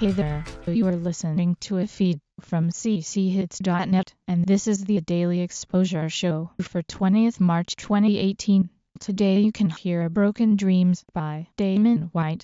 Hey there, you are listening to a feed from cchits.net, and this is the Daily Exposure Show for 20th March 2018. Today you can hear Broken Dreams by Damon White.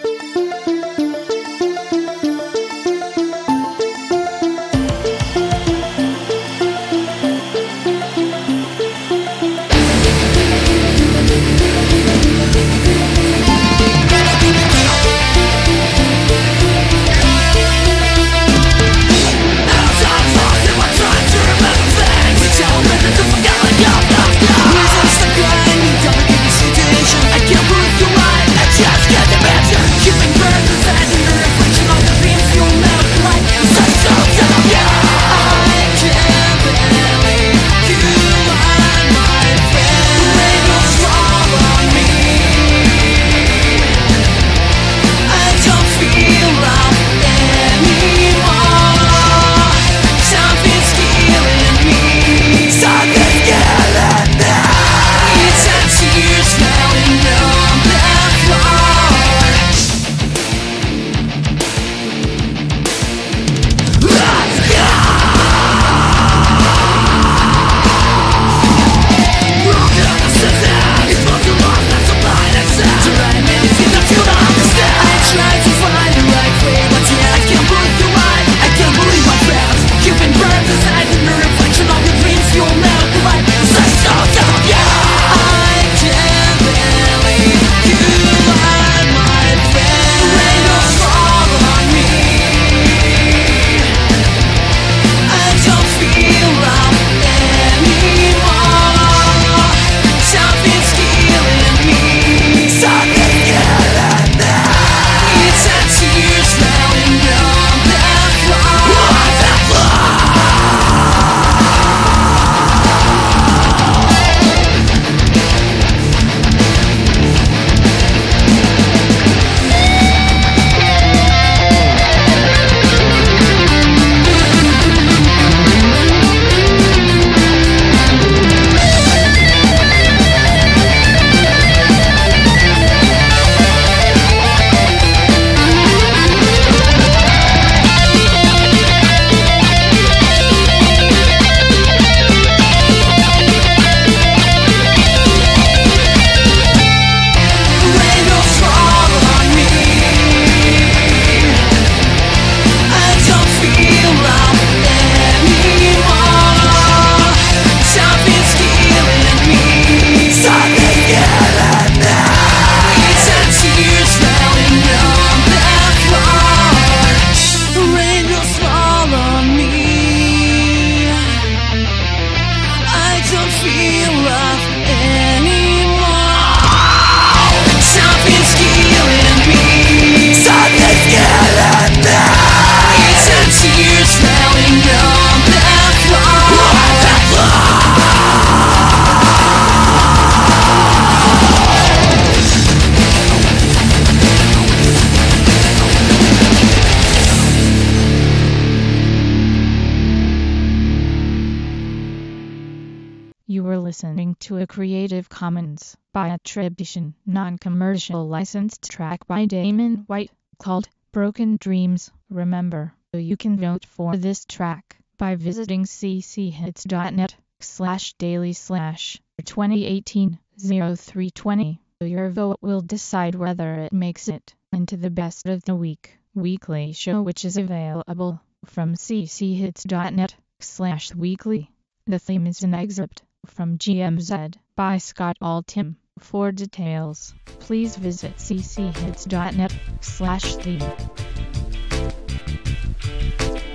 You were listening to a Creative Commons by attribution, non-commercial licensed track by Damon White, called Broken Dreams. Remember, you can vote for this track by visiting cchits.net/daily/2018-0320. Your vote will decide whether it makes it into the Best of the Week weekly show, which is available from cchits.net/weekly. The theme is an excerpt from GMZ by Scott Altham. For details, please visit cchits.net/theme.